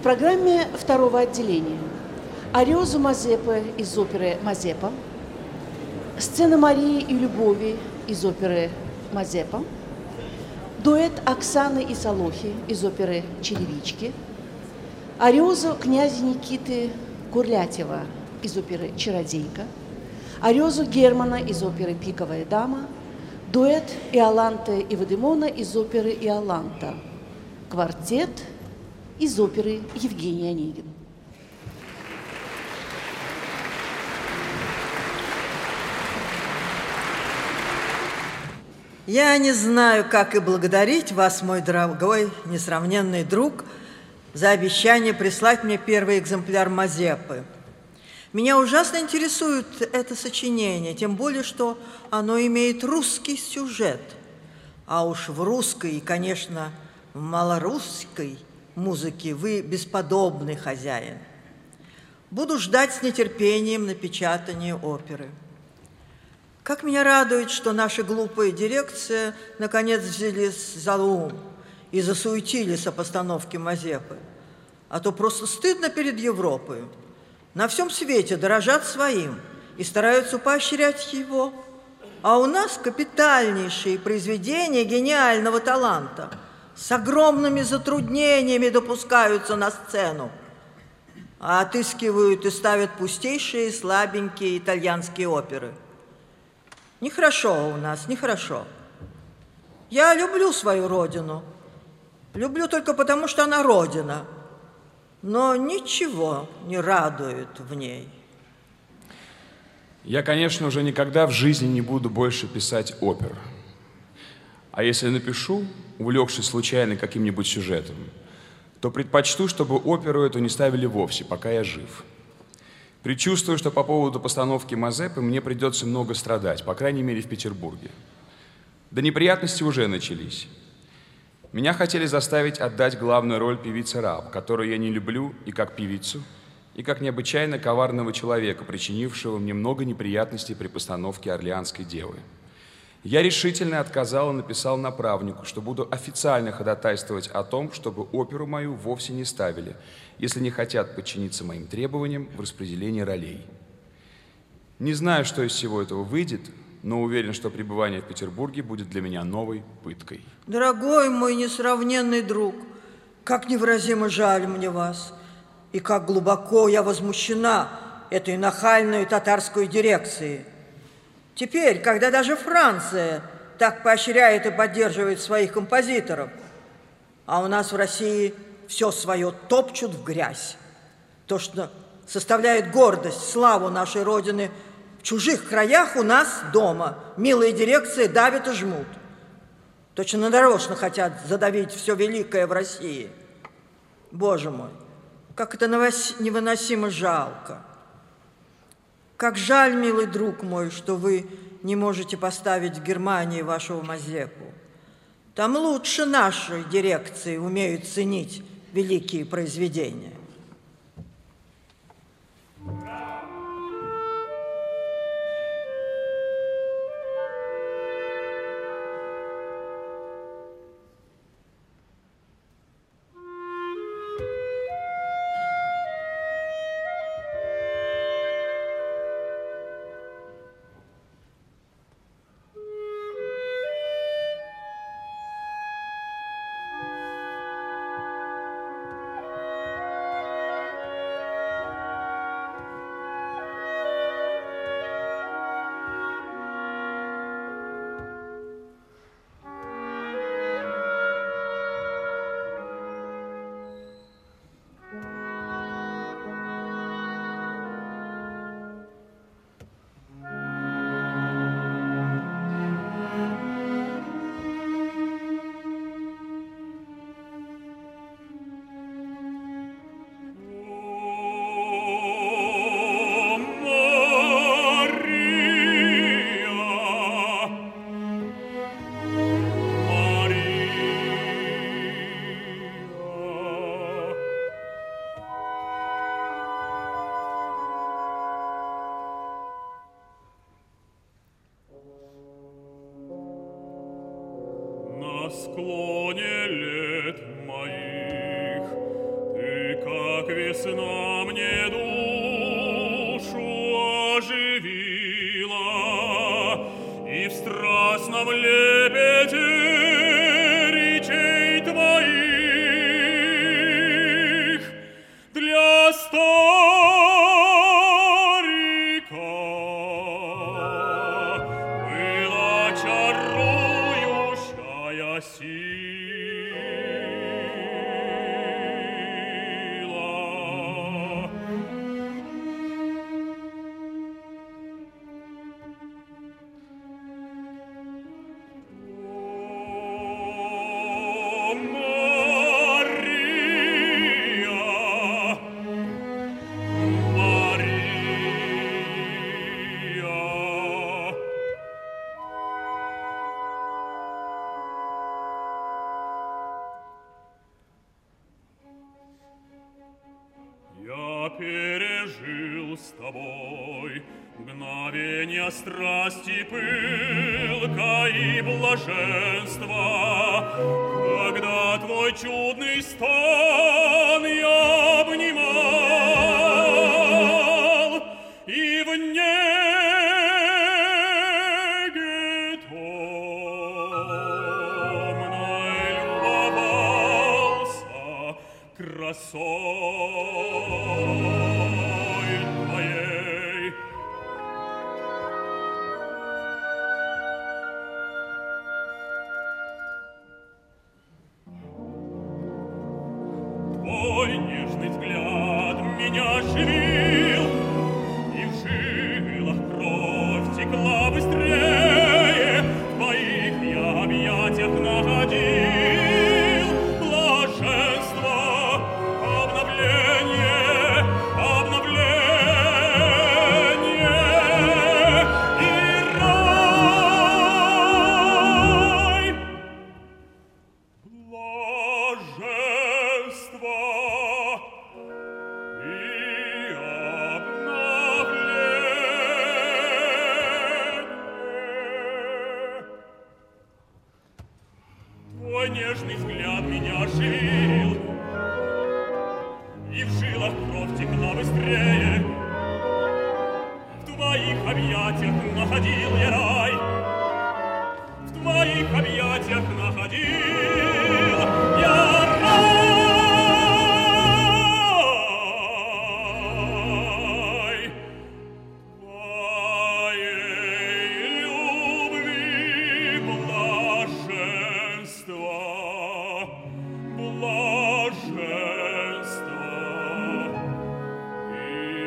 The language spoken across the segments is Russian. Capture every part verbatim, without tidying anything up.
программе второго отделения «Ариозо Мазепы» из оперы «Мазепа», «Сцена Марии и любови» из оперы «Мазепа», дуэт Оксаны и Солохи из оперы «Черевички», ариозо князя Никиты Курлятьева из оперы «Чародейка», ариозо Германа из оперы «Пиковая дама», дуэт Иоланты и Вадимона из оперы «Иоланта», квартет из оперы «Евгений Онегин». Я не знаю, как и благодарить вас, мой дорогой, несравненный друг, за обещание прислать мне первый экземпляр Мазепы. Меня ужасно интересует это сочинение, тем более, что оно имеет русский сюжет. А уж в русской и, конечно, в малорусской музыке вы бесподобный хозяин. Буду ждать с нетерпением напечатания оперы. Как меня радует, что наша глупая дирекция наконец взялись за ум и засуетились о постановке Мазепы. А то просто стыдно перед Европой. На всем свете дорожат своим и стараются поощрять его. А у нас капитальнейшие произведения гениального таланта с огромными затруднениями допускаются на сцену, а отыскивают и ставят пустейшие слабенькие итальянские оперы. Нехорошо у нас, нехорошо. Я люблю свою родину. Люблю только потому, что она родина. Но ничего не радует в ней. Я, конечно, уже никогда в жизни не буду больше писать опер. А если напишу, увлекшись случайно каким-нибудь сюжетом, то предпочту, чтобы оперу эту не ставили вовсе, пока я жив. Предчувствую, что по поводу постановки Мазепы мне придется много страдать, по крайней мере, в Петербурге. Да неприятности уже начались. Меня хотели заставить отдать главную роль певицы Раб, которую я не люблю и как певицу, и как необычайно коварного человека, причинившего мне много неприятностей при постановке «Орлеанской девы». Я решительно отказал и написал направнику, что буду официально ходатайствовать о том, чтобы оперу мою вовсе не ставили, если не хотят подчиниться моим требованиям в распределении ролей. Не знаю, что из всего этого выйдет, но уверен, что пребывание в Петербурге будет для меня новой пыткой. Дорогой мой несравненный друг, как невыразимо жаль мне вас, и как глубоко я возмущена этой нахальной татарской дирекцией. Теперь, когда даже Франция так поощряет и поддерживает своих композиторов, а у нас в России все свое топчут в грязь. То, что составляет гордость, славу нашей Родины, в чужих краях у нас дома милые дирекции давят и жмут. Точно нарочно хотят задавить все великое в России. Боже мой, как это невыносимо жалко. Как жаль, милый друг мой, что вы не можете поставить в Германии вашего Мазепу. Там лучше нашей дирекции умеют ценить великие произведения. На склоне лет моих ты, как как весна мне душу оживила, и в страстном лепете речей твоих для старика была чарующая сила. Я пережил с тобой мгновенья страсти, пылка и блаженства, когда твой чудный стан я обнимал, и в неге томной любовался красой твоей. Твой нежный взгляд меня живил, и в жилах кровь текла быстрее, в твоих я объятиях находил блаженство, обновление, обновление и рай. Блаженство и обновление. Твой нежный взгляд меня оживил, и в жилах кровь текла быстрее. В твоих объятиях находил я рай, в твоих объятиях находил я рай. Твоей любви блаженство, блаженство и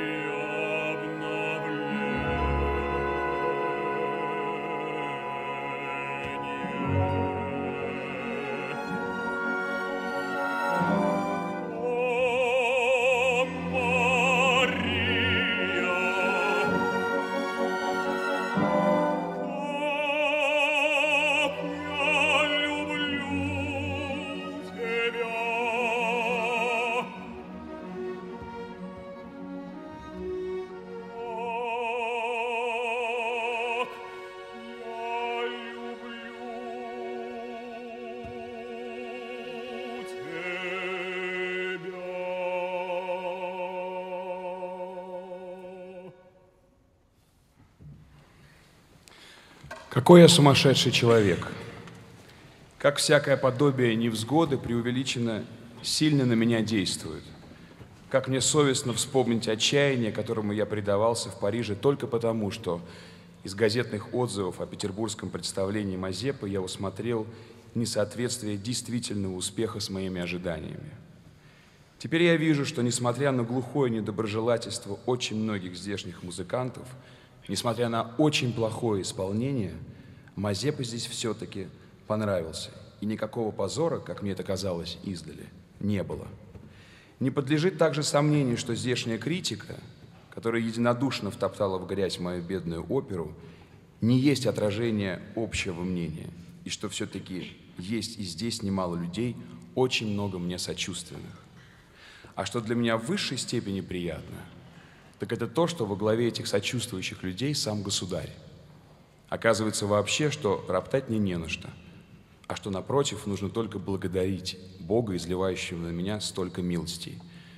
Какой я сумасшедший человек! Как всякое подобие невзгоды преувеличенно сильно на меня действует. Как мне совестно вспомнить отчаяние, которому я предавался в Париже только потому, что из газетных отзывов о петербургском представлении Мазепы я усмотрел несоответствие действительного успеха с моими ожиданиями. Теперь я вижу, что, несмотря на глухое недоброжелательство очень многих здешних музыкантов, несмотря на очень плохое исполнение, Мазепа здесь все-таки понравился. И никакого позора, как мне это казалось издали, не было. Не подлежит также сомнению, что здешняя критика, которая единодушно втоптала в грязь мою бедную оперу, не есть отражение общего мнения, и что все-таки есть и здесь немало людей, очень много мне сочувственных. А что для меня в высшей степени приятно, так это то, что во главе этих сочувствующих людей сам государь. Оказывается вообще, что роптать мне не на что, а что, напротив, нужно только благодарить Бога, изливающего на меня столько милостей.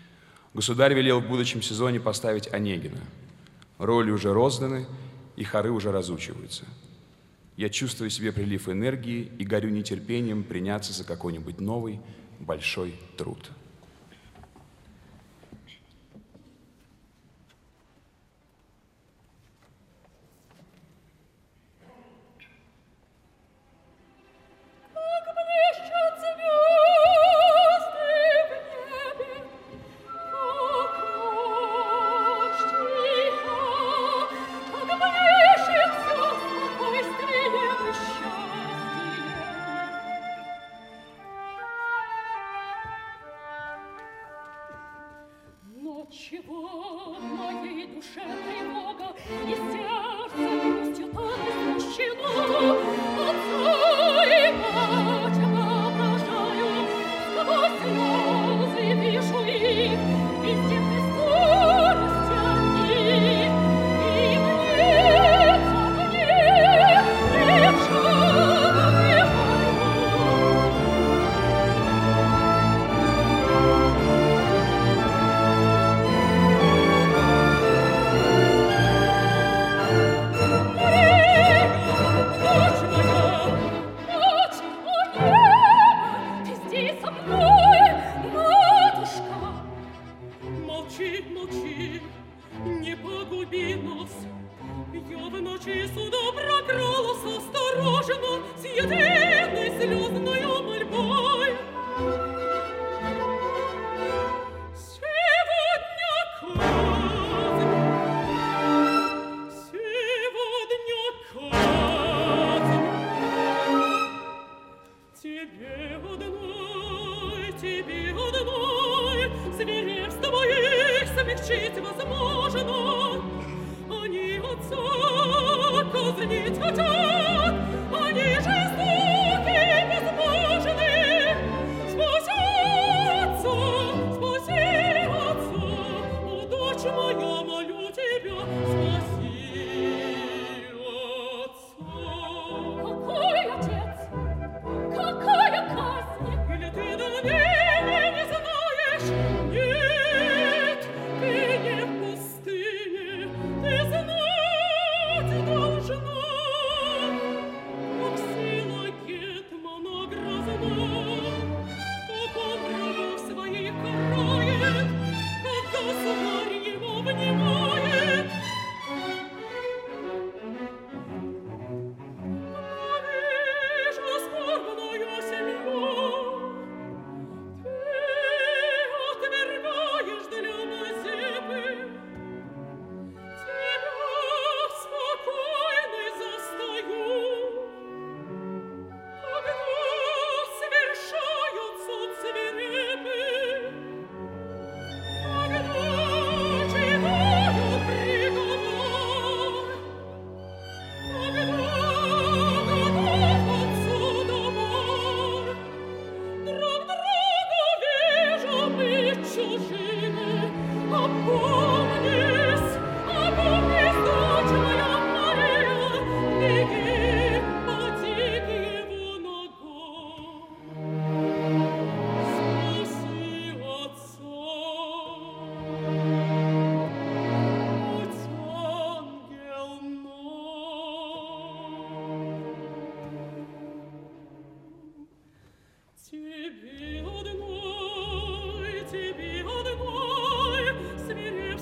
Государь велел в будущем сезоне поставить Онегина. Роли уже розданы, и хоры уже разучиваются. Я чувствую в себе прилив энергии и горю нетерпением приняться за какой-нибудь новый большой труд. Чего в моей душе тревога и сердце грустью так истощено? Отца и мать воображаю, сквозь слезы вижу их, везде при скорости они. И мнется мне, лежа мне Тебе одной, тебе одной, свирепствует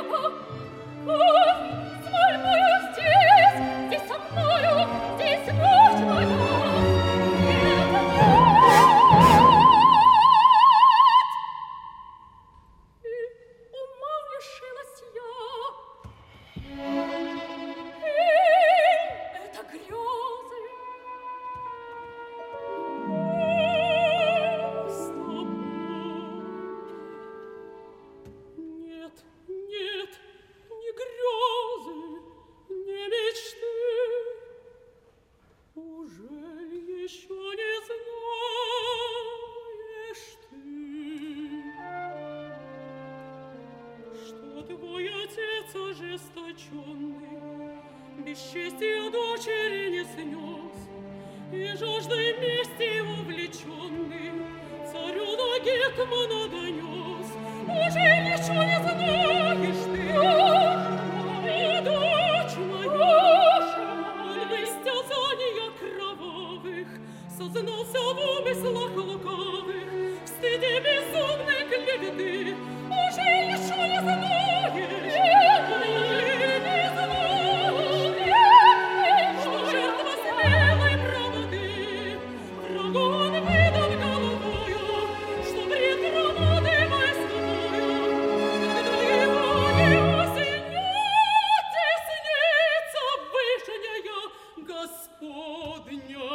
Бесчестия дочери не снес, и жаждой мести увлеченный царю на гетмана донес. Уже еще не знаешь ты, о, дочь моя, ль в истязания кровавых сознался в умыслах лукавых, в стыде безумной клеветы. Уже еще не знаешь, уже не знаешь, что жертва смелой правоты врагу он выдан головою, что бред громады войсковою, когда его не осенет десница вышняя Господня.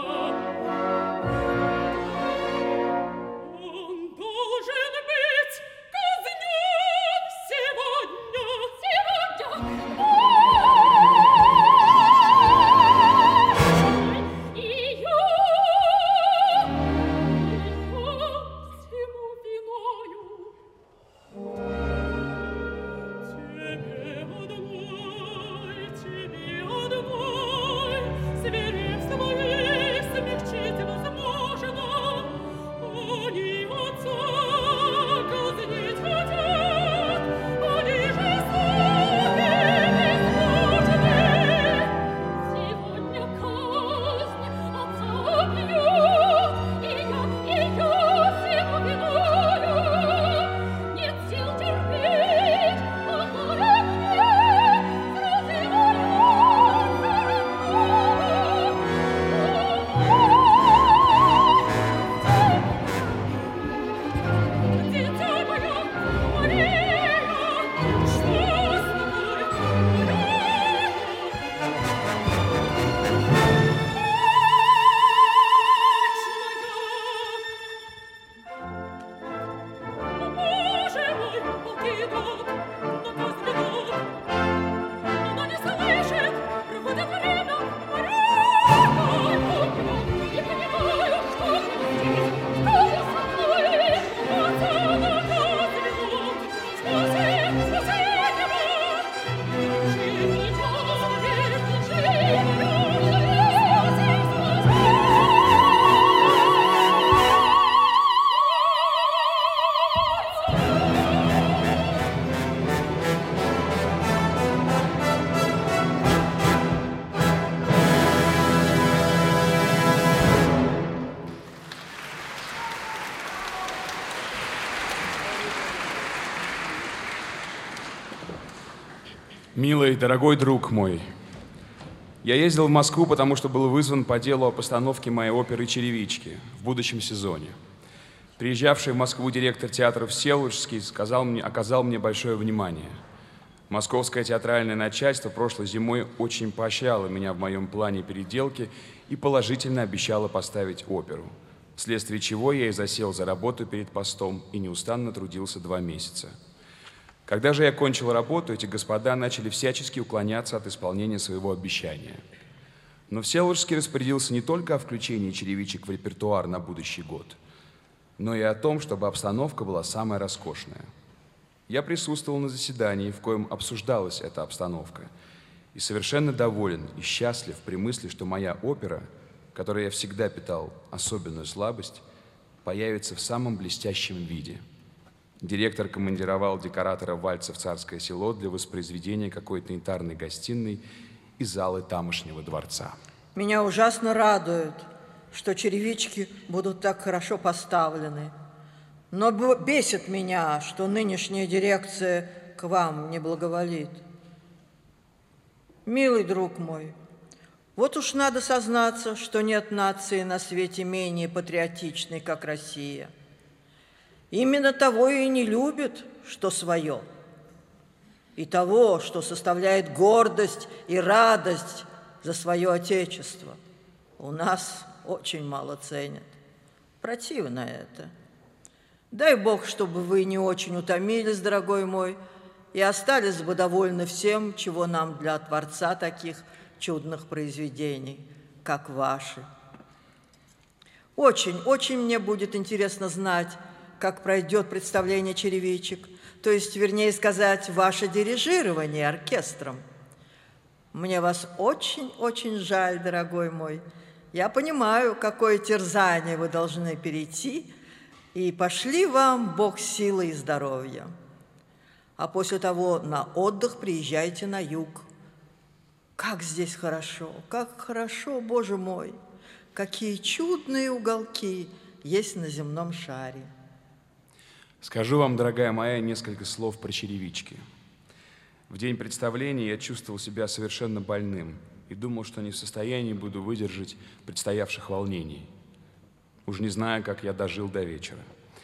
Он должен быть казнен сегодня. Сегодня. Ее, ее всему виною. Тебе одной, тебе одной, свирепство ей смягчить возможно. Они отца казнить хотят, они жестоки, безбожны. Сегодня казнь отца бьет, и я ее всему виною. Нет сил терпеть, а горе мне, слезы льют. Дитя мое, Мария, что с тобой, Мария? Боже мой, полки идут, на казнь ведут. Она не слышит, проходит время. Мария, не понимаю, что здесь, что здесь со мной. Отца на казнь ведут. Спаси, спаси его. Живи, человек, живи, Милый, дорогой друг мой, я ездил в Москву, потому что был вызван по делу о постановке моей оперы «Черевички» в будущем сезоне. Приезжавший в Москву директор театра Всеволожский сказал мне, оказал мне большое внимание. Московское театральное начальство прошлой зимой очень поощряло меня в моем плане переделки и положительно обещало поставить оперу, вследствие чего я и засел за работу перед постом и неустанно трудился два месяца. Когда же я кончил работу, эти господа начали всячески уклоняться от исполнения своего обещания. Но Всеволожский распорядился не только о включении черевичек в репертуар на будущий год, но и о том, чтобы обстановка была самая роскошная. Я присутствовал на заседании, в коем обсуждалась эта обстановка, и совершенно доволен и счастлив при мысли, что моя опера, которой я всегда питал особенную слабость, появится в самом блестящем виде. Директор командировал декоратора вальса в Царское Село для воспроизведения какой-то янтарной гостиной и залы тамошнего дворца. Меня ужасно радует, что черевички будут так хорошо поставлены. Но бесит меня, что нынешняя дирекция к вам не благоволит. Милый друг мой, вот уж надо сознаться, что нет нации на свете менее патриотичной, как Россия. Именно того и не любит, что свое, и того, что составляет гордость и радость за свое Отечество. У нас очень мало ценят. Противно это. Дай Бог, чтобы вы не очень утомились, дорогой мой, и остались бы довольны всем, чего нам для Творца таких чудных произведений, как ваши. Очень, очень мне будет интересно знать, как пройдет представление черевичек, то есть, вернее сказать, ваше дирижирование оркестром. Мне вас очень-очень жаль, дорогой мой. Я понимаю, какое терзание вы должны перейти, и пошли вам Бог силы и здоровья. А после того на отдых приезжайте на юг. Как здесь хорошо, как хорошо, Боже мой! Какие чудные уголки есть на земном шаре. Скажу вам, дорогая моя, несколько слов про черевички. В день представления я чувствовал себя совершенно больным и думал, что не в состоянии буду выдержать предстоявших волнений. Уж не знаю, как я дожил до вечера.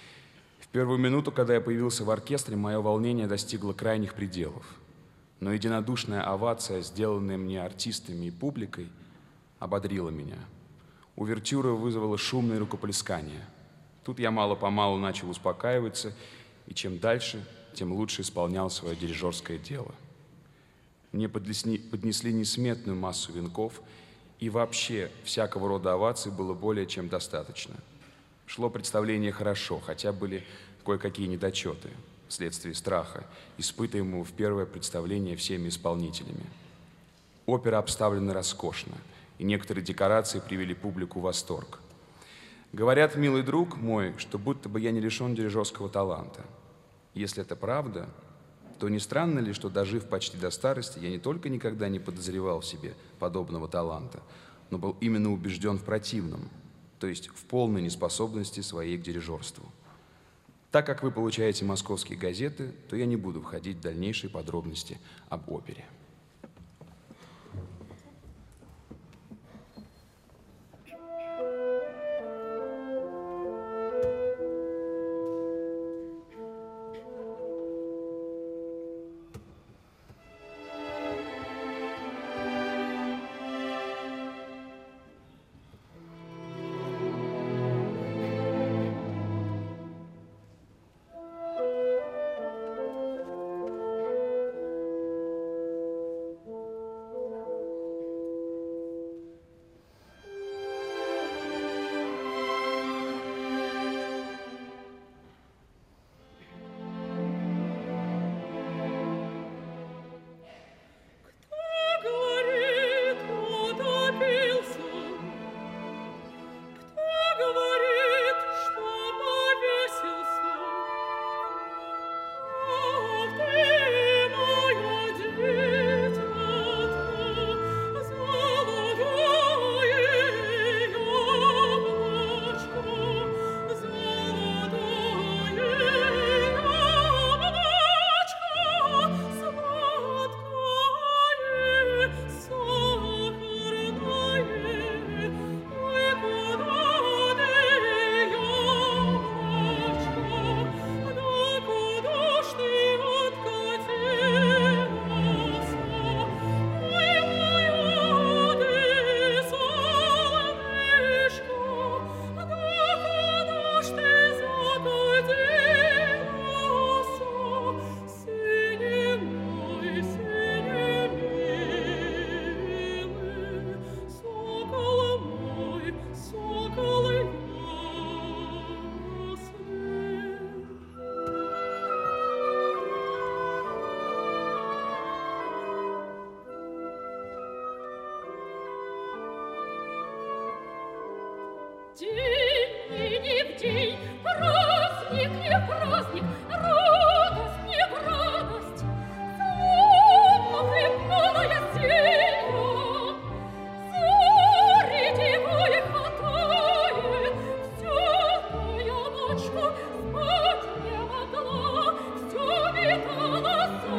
В первую минуту, когда я появился в оркестре, мое волнение достигло крайних пределов. Но единодушная овация, сделанная мне артистами и публикой, ободрила меня. Увертюра вызвала шумное рукоплескание. Тут я мало-помалу начал успокаиваться, и чем дальше, тем лучше исполнял свое дирижерское дело. Мне поднесли, поднесли несметную массу венков, и вообще всякого рода оваций было более чем достаточно. Шло представление хорошо, хотя были кое-какие недочеты вследствие страха, испытываемого в первое представление всеми исполнителями. Опера обставлена роскошно, и некоторые декорации привели публику в восторг. Говорят, милый друг мой, что будто бы я не лишен дирижерского таланта. Если это правда, то не странно ли, что, дожив почти до старости, я не только никогда не подозревал в себе подобного таланта, но был именно убежден в противном, то есть в полной неспособности своей к дирижерству. Так как вы получаете московские газеты, то я не буду входить в дальнейшие подробности об опере. Спать не могла, всё металась.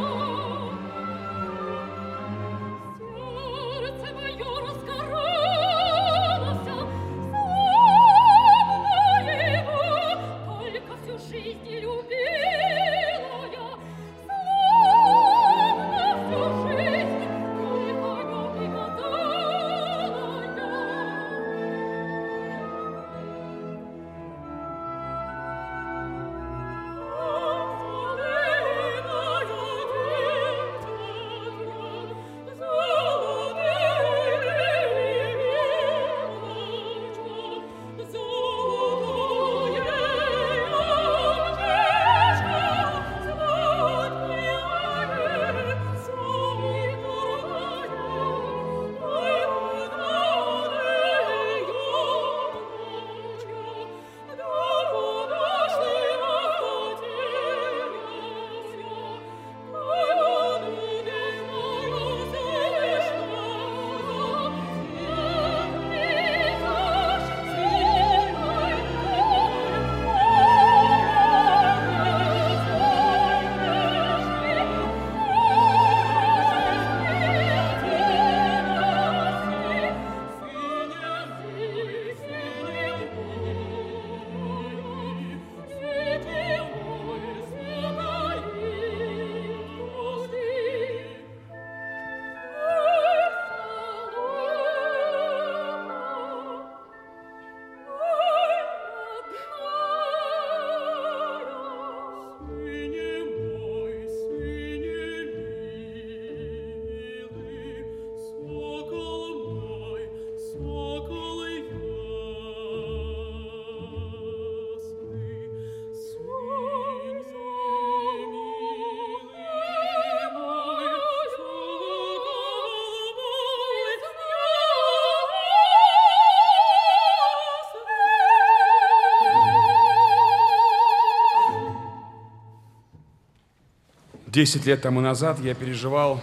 Десять лет тому назад я переживал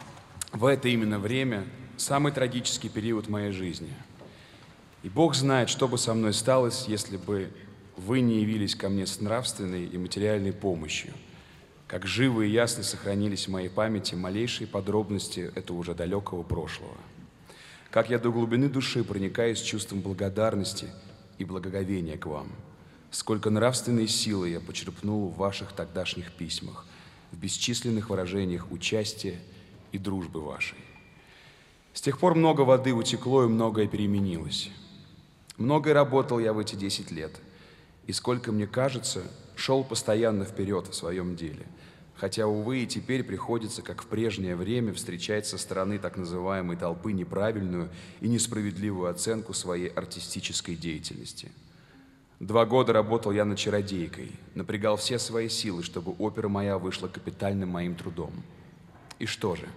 в это именно время самый трагический период моей жизни. И Бог знает, что бы со мной сталось, если бы вы не явились ко мне с нравственной и материальной помощью. Как живо и ясно сохранились в моей памяти малейшие подробности этого уже далекого прошлого. Как я до глубины души проникаюсь чувством благодарности и благоговения к вам. Сколько нравственной силы я почерпнул в ваших тогдашних письмах, в бесчисленных выражениях участия и дружбы вашей. С тех пор много воды утекло и многое переменилось. Многое работал я в эти десять лет, и, сколько мне кажется, шел постоянно вперед в своем деле, хотя, увы, и теперь приходится, как в прежнее время, встречать со стороны так называемой толпы неправильную и несправедливую оценку своей артистической деятельности. Два года работал я над «Чародейкой», напрягал все свои силы, чтобы опера моя вышла капитальным моим трудом. И что же?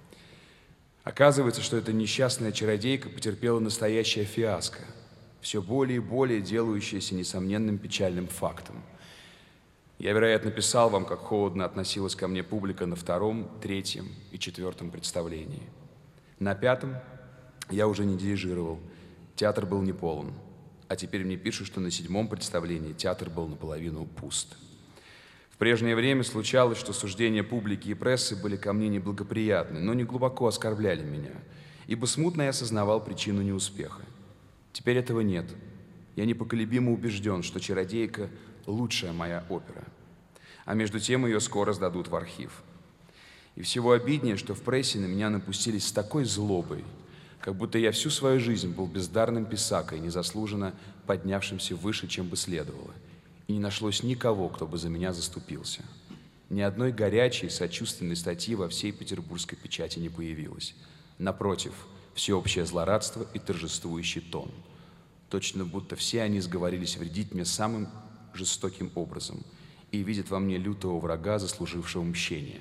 Оказывается, что эта несчастная чародейка потерпела настоящее фиаско, все более и более делающееся несомненным печальным фактом. Я, вероятно, писал вам, как холодно относилась ко мне публика на втором, третьем и четвертом представлении. На пятом я уже не дирижировал, театр был не полон. А теперь мне пишут, что на седьмом представлении театр был наполовину пуст. В прежнее время случалось, что суждения публики и прессы были ко мне неблагоприятны, но не глубоко оскорбляли меня, ибо смутно я осознавал причину неуспеха. Теперь этого нет. Я непоколебимо убежден, что «Чародейка» — лучшая моя опера. А между тем ее скоро сдадут в архив. И всего обиднее, что в прессе на меня напустились с такой злобой, как будто я всю свою жизнь был бездарным писакой, незаслуженно поднявшимся выше, чем бы следовало. И не нашлось никого, кто бы за меня заступился. Ни одной горячей, сочувственной статьи во всей петербургской печати не появилось. Напротив, всеобщее злорадство и торжествующий тон. Точно будто все они сговорились вредить мне самым жестоким образом и видят во мне лютого врага, заслужившего мщения.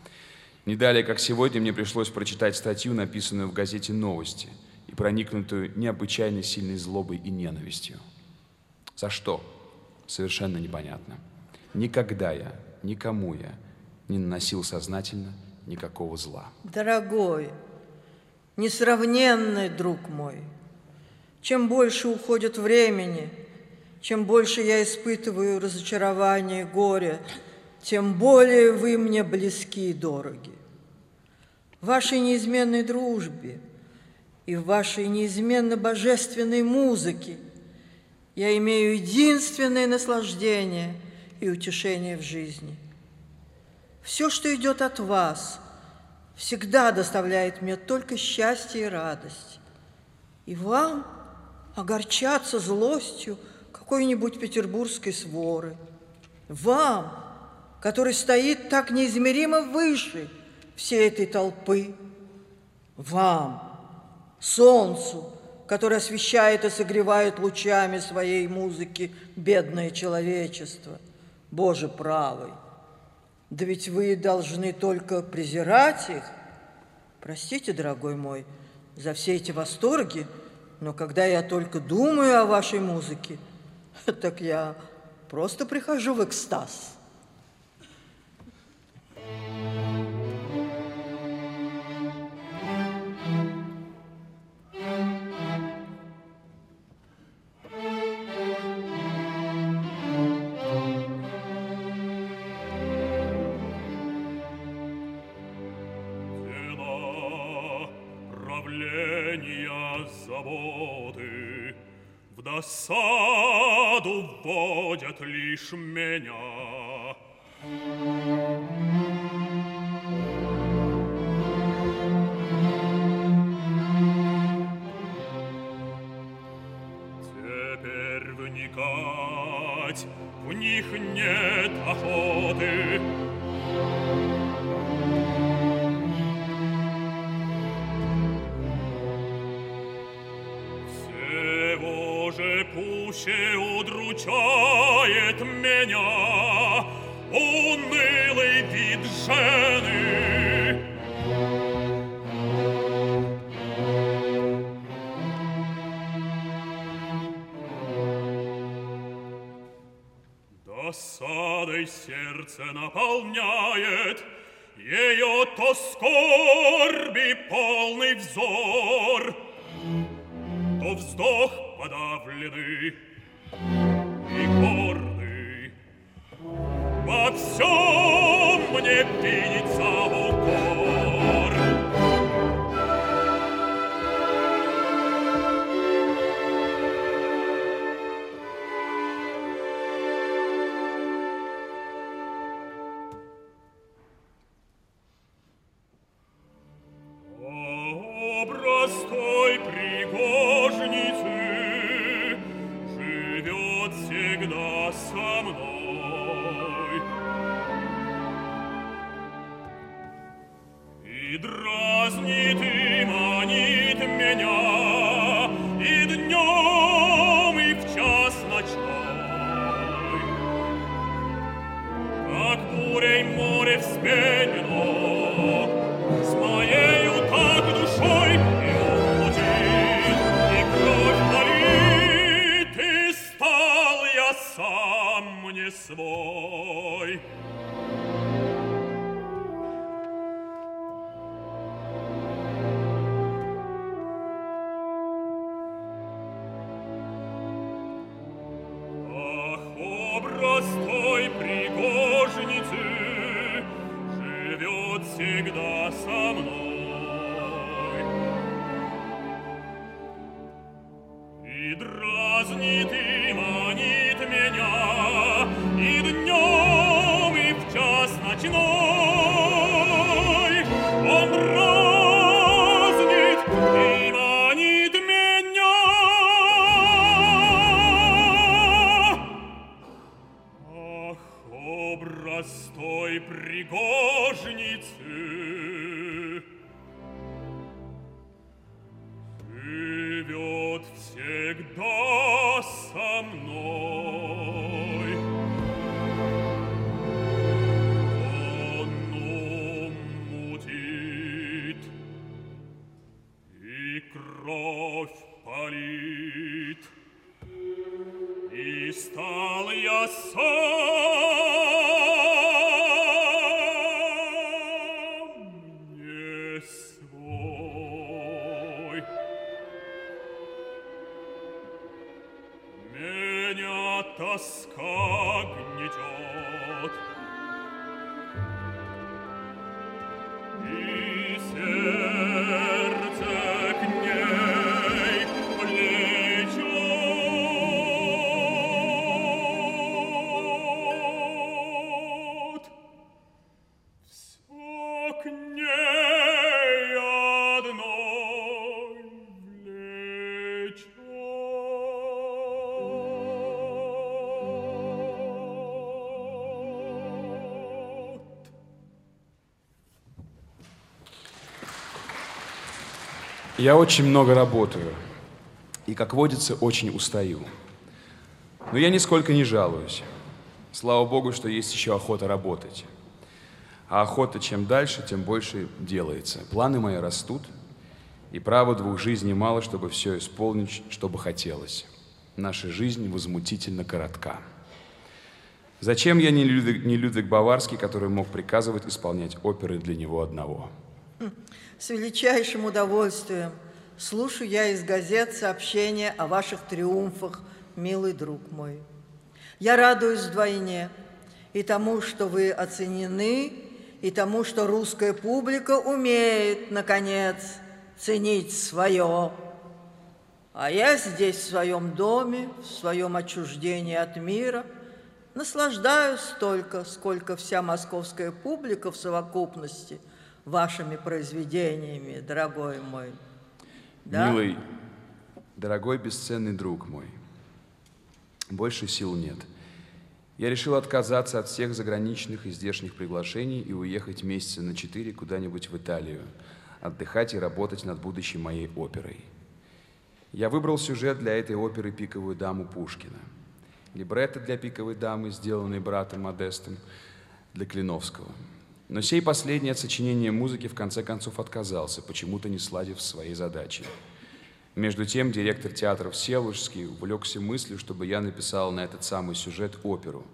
Не далее, как сегодня, мне пришлось прочитать статью, написанную в газете «Новости» и проникнутую необычайно сильной злобой и ненавистью. За что? Совершенно непонятно. Никогда я, никому я не наносил сознательно никакого зла. Дорогой, несравненный друг мой, чем больше уходит времени, чем больше я испытываю разочарование и горе, тем более вы мне близки и дороги. В вашей неизменной дружбе и в вашей неизменно божественной музыке я имею единственное наслаждение и утешение в жизни. Все, что идет от вас, всегда доставляет мне только счастье и радость. И вам огорчаться злостью какой-нибудь петербургской своры. Вам, который стоит так неизмеримо выше всей этой толпы. Вам, солнцу, которое освещает и согревает лучами своей музыки бедное человечество. Боже правый, да ведь вы должны только презирать их. Простите, дорогой мой, за все эти восторги, но когда я только думаю о вашей музыке, так я просто прихожу в экстаз. Заботы в досаду вводят лишь меня. Теперь вникать в них нет охоты. Пуще удручает меня унылый вид жены. Досадой сердце наполняет, ее то скорби полный взор, то вздох подавленный и гордый. Во всем мне видится укор. Образ той пригожницы живет всегда со мной и дразнит и манит меня и днем, и в час ночной, как бурей море вспенено. С моею так душой и умутит, и кровь болит, и стал я сам не свой. Ах, образ той пригожницы живет всегда со мной и дразнит и манит меня и днем, и в час ночной. Он дразнит и манит меня. Ах, образ той пригожницы живет всегда со мной. Он умутит и кровь палит, и стал я сам не свой. Меня тоска гнетет, и сердце к ней влечет. Всё к ней одной влечет. Я очень много работаю и, как водится, очень устаю. Но я нисколько не жалуюсь. Слава Богу, что есть еще охота работать. А охота чем дальше, тем больше делается. Планы мои растут, и право двух жизней мало, чтобы все исполнить, что бы хотелось. Наша жизнь возмутительно коротка. Зачем я не Людвиг, не Людвиг Баварский, который мог приказывать исполнять оперы для него одного? С величайшим удовольствием слушаю я из газет сообщения о ваших триумфах, милый друг мой. Я радуюсь вдвойне и тому, что вы оценены, и тому, что русская публика умеет, наконец, ценить свое. А я здесь, в своем доме, в своем отчуждении от мира, наслаждаюсь столько, сколько вся московская публика в совокупности вашими произведениями, дорогой мой. Да? Милый, дорогой, бесценный друг мой, больше сил нет. Я решил отказаться от всех заграничных и здешних приглашений и уехать месяца на четыре куда-нибудь в Италию, отдыхать и работать над будущей моей оперой. Я выбрал сюжет для этой оперы «Пиковую даму» Пушкина. Либретто для «Пиковой дамы», сделанный братом Модестом для Клиновского. Но сей последний от сочинения музыки в конце концов отказался, почему-то не сладив своей задачи. Между тем директор театра Всеволожский увлекся мыслью, чтобы я написал на этот самый сюжет оперу,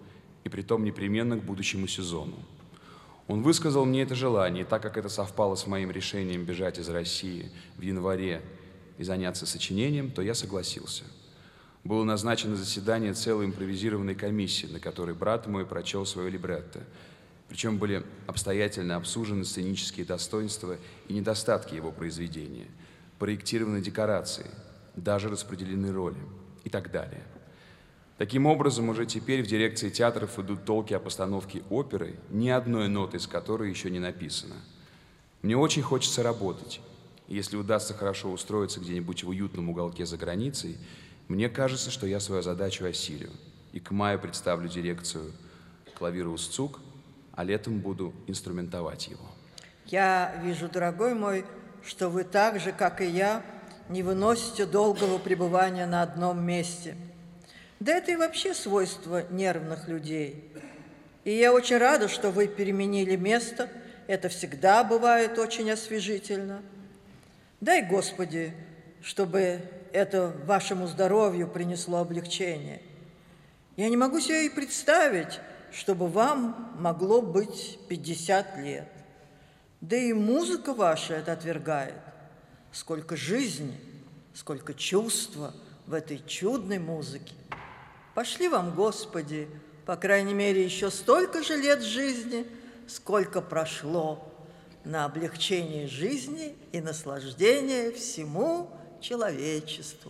и притом непременно к будущему сезону. Он высказал мне это желание, и так как это совпало с моим решением бежать из России в январе и заняться сочинением, то я согласился. Было назначено заседание целой импровизированной комиссии, на которой брат мой прочел свое либретто. Причем были обстоятельно обсужены сценические достоинства и недостатки его произведения, проектированы декорации, даже распределены роли и так далее. Таким образом, уже теперь в дирекции театров идут толки о постановке оперы, ни одной ноты из которой еще не написано. Мне очень хочется работать. И если удастся хорошо устроиться где-нибудь в уютном уголке за границей, мне кажется, что я свою задачу осилю. И к маю представлю дирекцию «Клавирус Цук», а летом буду инструментовать его. Я вижу, дорогой мой, что вы так же, как и я, не выносите долгого пребывания на одном месте. Да это и вообще свойство нервных людей. И я очень рада, что вы переменили место. Это всегда бывает очень освежительно. Дай, Господи, чтобы это вашему здоровью принесло облегчение. Я не могу себе и представить, чтобы вам могло быть пятьдесят лет. Да и музыка ваша это отвергает. Сколько жизни, сколько чувства в этой чудной музыке. Пошли вам, Господи, по крайней мере, еще столько же лет жизни, сколько прошло на облегчение жизни и наслаждение всему человечеству.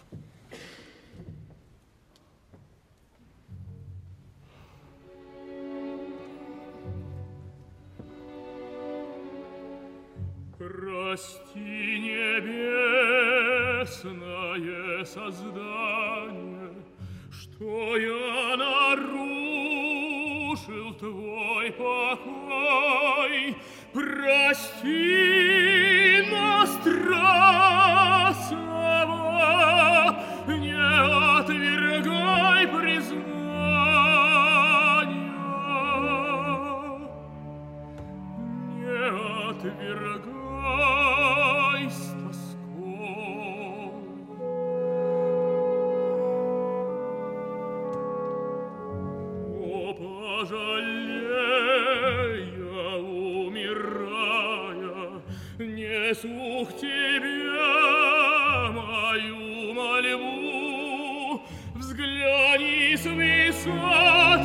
Прости, небесное создание, что я нарушил твой покой. Прости нас страстного, не отвергай признания, не отвергай с тоской. О, пожалея, умирая, несу к тебе мою мольбу. Взгляни с высот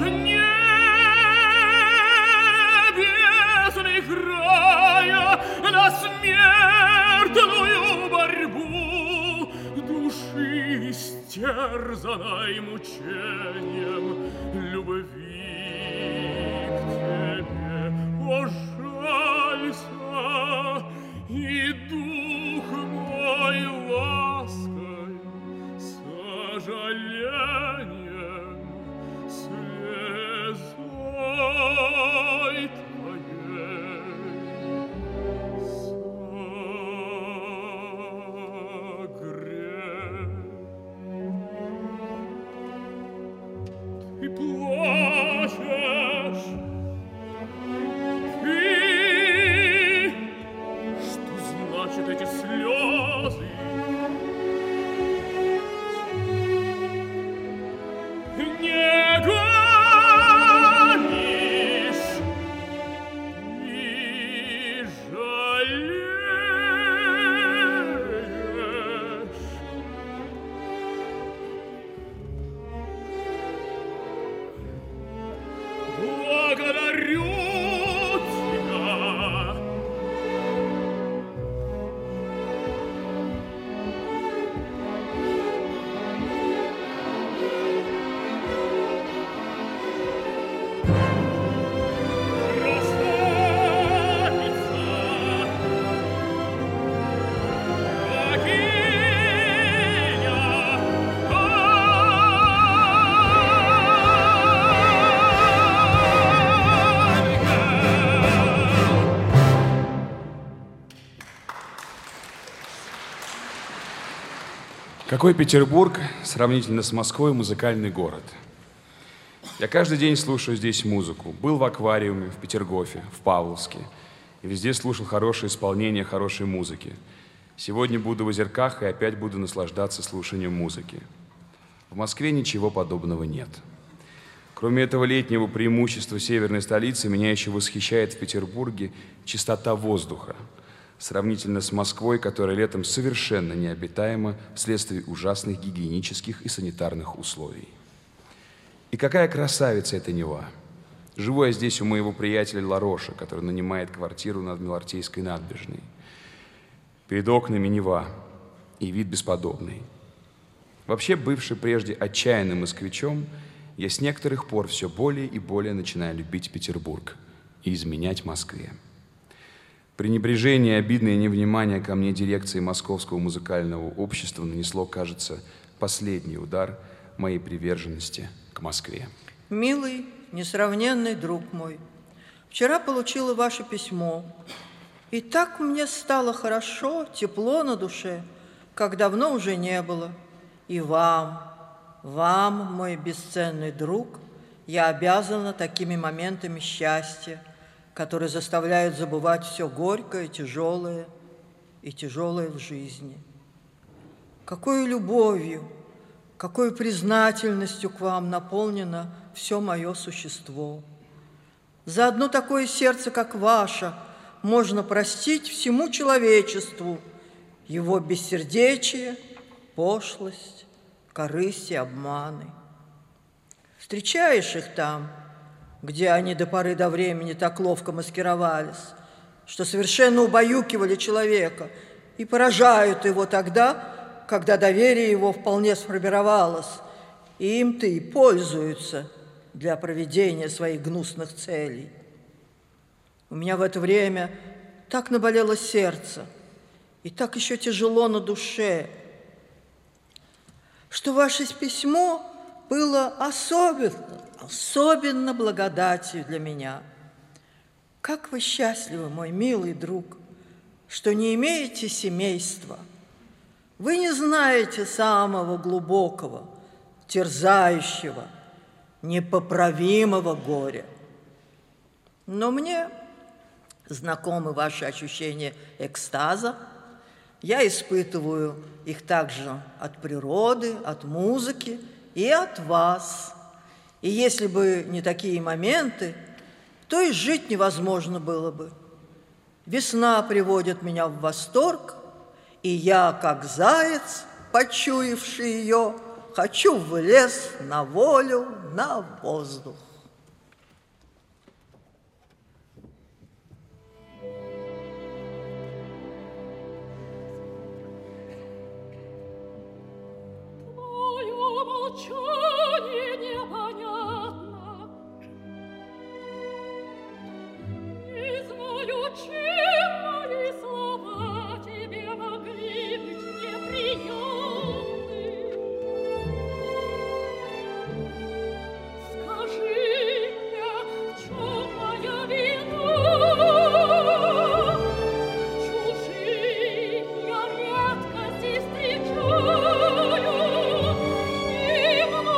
небесных края на смертную борьбу души, истерзанной мучением любви к тебе. Пожалься, и дух мой лаской, сожалением, слезой твоей согрей. Ты плачешь, ты, что значит эти слезы? Не гонишь и жалеешь. Благодарю тебя. Какой Петербург сравнительно с Москвой музыкальный город. Я каждый день слушаю здесь музыку. Был в аквариуме, в Петергофе, в Павловске. И везде слушал хорошее исполнение хорошей музыки. Сегодня буду в Озерках и опять буду наслаждаться слушанием музыки. В Москве ничего подобного нет. Кроме этого летнего преимущества северной столицы, меня еще восхищает в Петербурге чистота воздуха, сравнительно с Москвой, которая летом совершенно необитаема вследствие ужасных гигиенических и санитарных условий. И какая красавица эта Нева! Живу я здесь у моего приятеля Лароша, который нанимает квартиру над Мелартейской набережной. Перед окнами Нева, и вид бесподобный. Вообще, бывший прежде отчаянным москвичом, я с некоторых пор все более и более начинаю любить Петербург и изменять Москве. Пренебрежение и обидное невнимание ко мне дирекции Московского музыкального общества нанесло, кажется, последний удар моей приверженности к Москве. Милый, несравненный друг мой, вчера получила ваше письмо, и так мне стало хорошо, тепло на душе, как давно уже не было. И вам, вам, мой бесценный друг, я обязана такими моментами счастья, которые заставляют забывать все горькое, тяжелое и тяжелое в жизни. Какой любовью, какой признательностью к вам наполнено все мое существо. За одно такое сердце, как ваше, можно простить всему человечеству его бессердечие, пошлость, корысть и обманы. Встречаешь их там, где они до поры до времени так ловко маскировались, что совершенно убаюкивали человека и поражают его тогда, когда доверие его вполне сформировалось, и им-то и пользуются для проведения своих гнусных целей. У меня в это время так наболело сердце, и так еще тяжело на душе, что ваше письмо было особенно, особенно благодатью для меня. Как вы счастливы, мой милый друг, что не имеете семейства. Вы не знаете самого глубокого, терзающего, непоправимого горя. Но мне знакомы ваши ощущения экстаза. Я испытываю их также от природы, от музыки и от вас. И если бы не такие моменты, то и жить невозможно было бы. Весна приводит меня в восторг, и я, как заяц, почуявший ее, хочу в лес, на волю, на воздух. Молчание непонятно. Не знаю, чем мои слова тебе могли быть неприятны. Скажи мне, в чем моя вина? Чужих я редко здесь встречаю. И много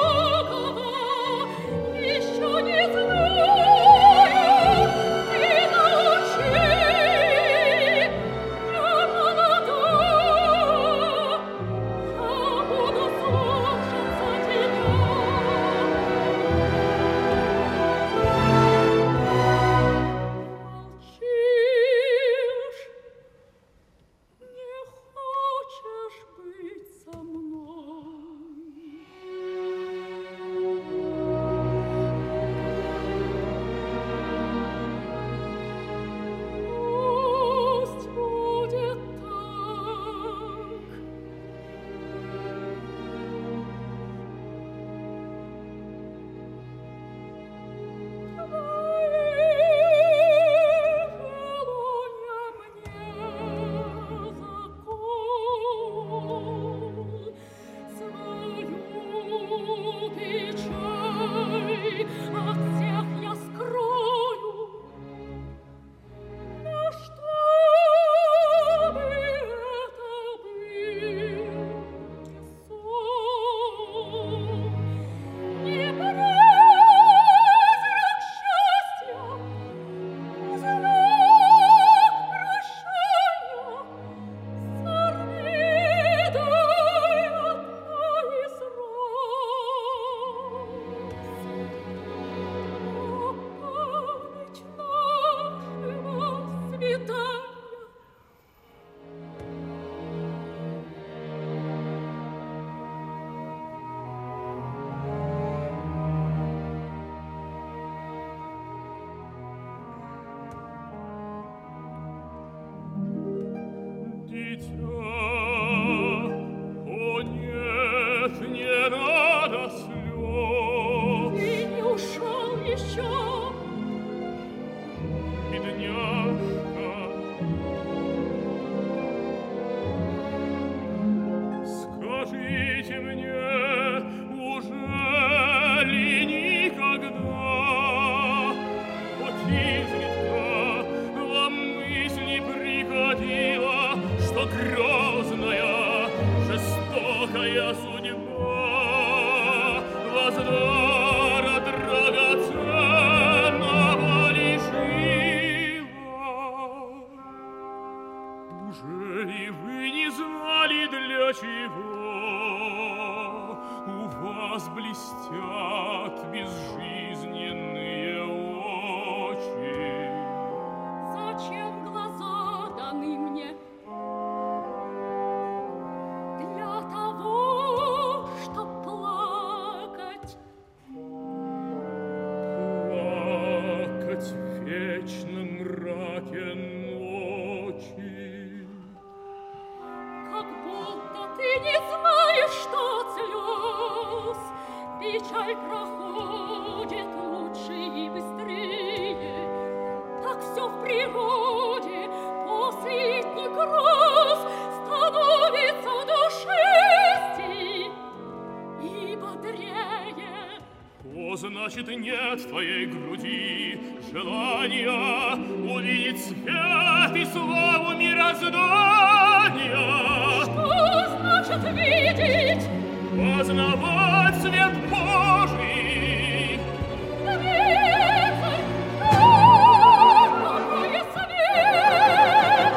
блестят безжизненные очи. Зачем глаза даны мне? Для того, чтоб плакать. Плакать в вечном мраке ночи. Как будто ты не знаешь, что от слез печаль проходит лучше и быстрее. Так все в природе после летних гроз становится душистей и бодрее. О, значит, нет в твоей груди желания увидеть свет и славу мироздания. Что значит видеть? Познавать свет Божий. Рыцарь, что такое свет?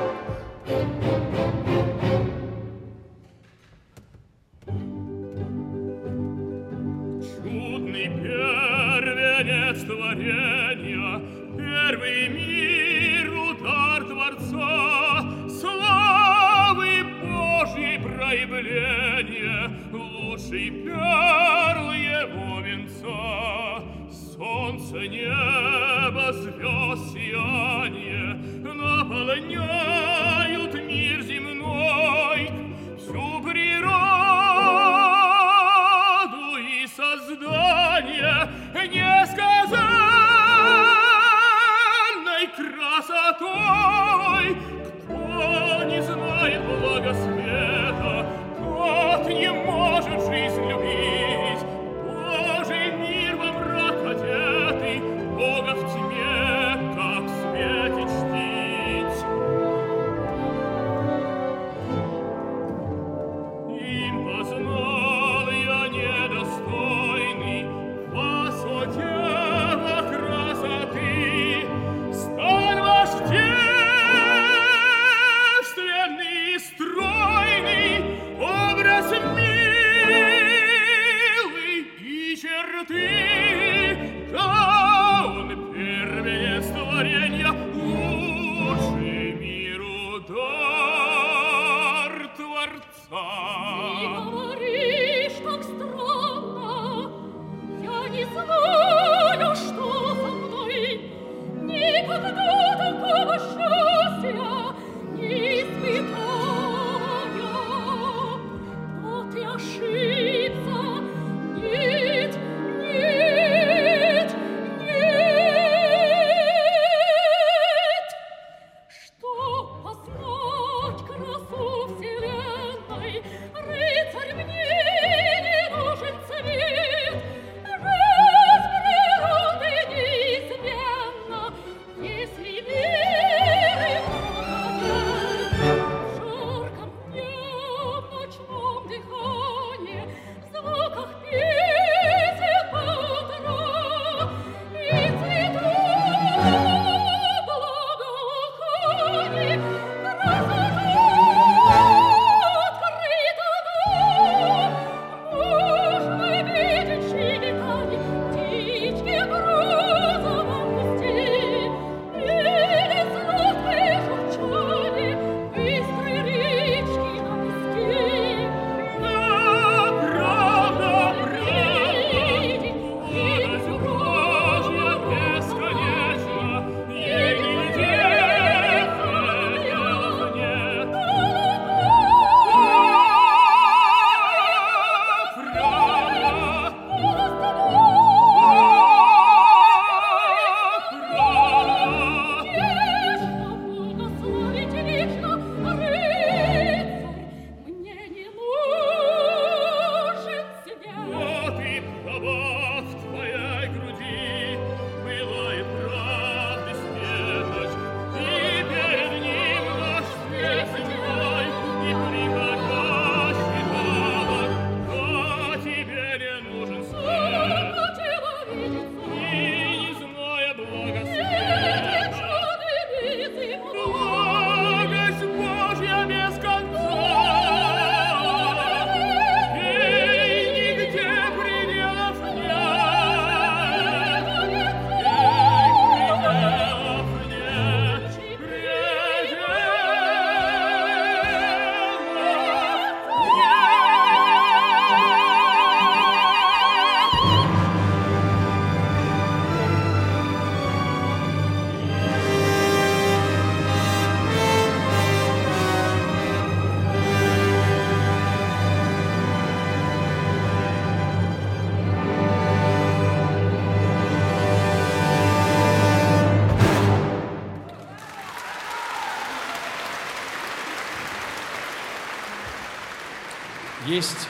Чудный первенец творения, первый мир, удар Творца, славы Божьей проявление, лучший перл его венца, солнце, небо, звезд сияние наполняют мир земной, всю природу и создание несказанной красотой. Кто не знает блага света, тот не может жизнь любить. Божий мир во мрак одетый, Бога в тьме, как в свете чтить. Им познал я недостойный вас, о Дева красоты, стань ваш девственный и стройный, образ милый и черты. Да, он первенец творения, лучший миру дар Творца. Не говоришь так странно, я не знаю, что со мной. Никогда такого счастья не испытаю. Вот и ошибся. Нет, нет, нет. Есть,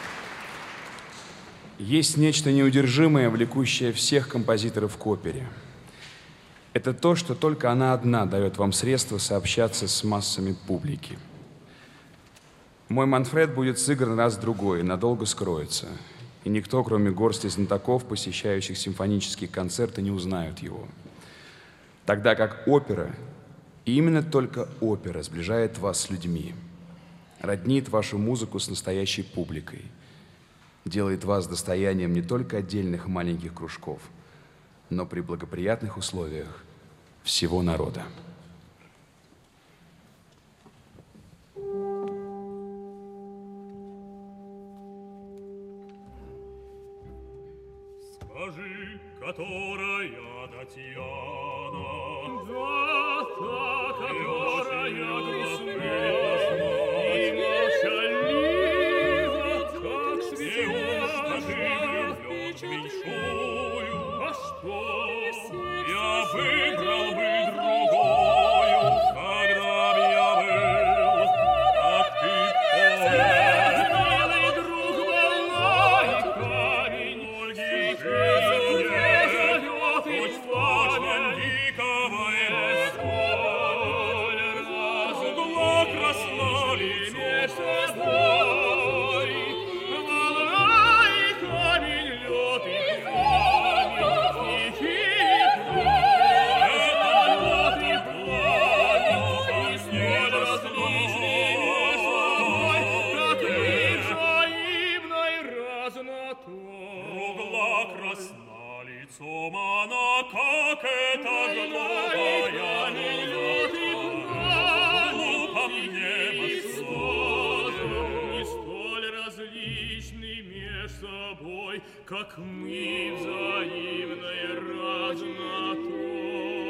есть нечто неудержимое, влекущее всех композиторов к опере. Это то, что только она одна дает вам средства сообщаться с массами публики. Мой Манфред будет сыгран раз-другой и надолго скроется. И никто, кроме горсти знатоков, посещающих симфонические концерты, не узнают его. Тогда как опера, и именно только опера, сближает вас с людьми, роднит вашу музыку с настоящей публикой, делает вас достоянием не только отдельных маленьких кружков, но при благоприятных условиях всего народа. Скажи, которая Татьяна? Да, та, которая грустна и молчалива, как неужто ты звезда, влюблен меньшую? А что? Я выбрал бы другую, когда б я был, как ты поэт. Милый друг, волна и камень, Ольги Ты мне, зовет и хоть плачем пламя. дикого эсполя, угла красна лицо Тобой, волна и камень, лед и пламень, тихий это лед и пламень, столь различный меж собой, как мы взаимной разнотой. Кругла красна лицом она, как эта голубая луна. Глупо мне восторжен, Не столь различны меж собой, как мы взаимной разнотой.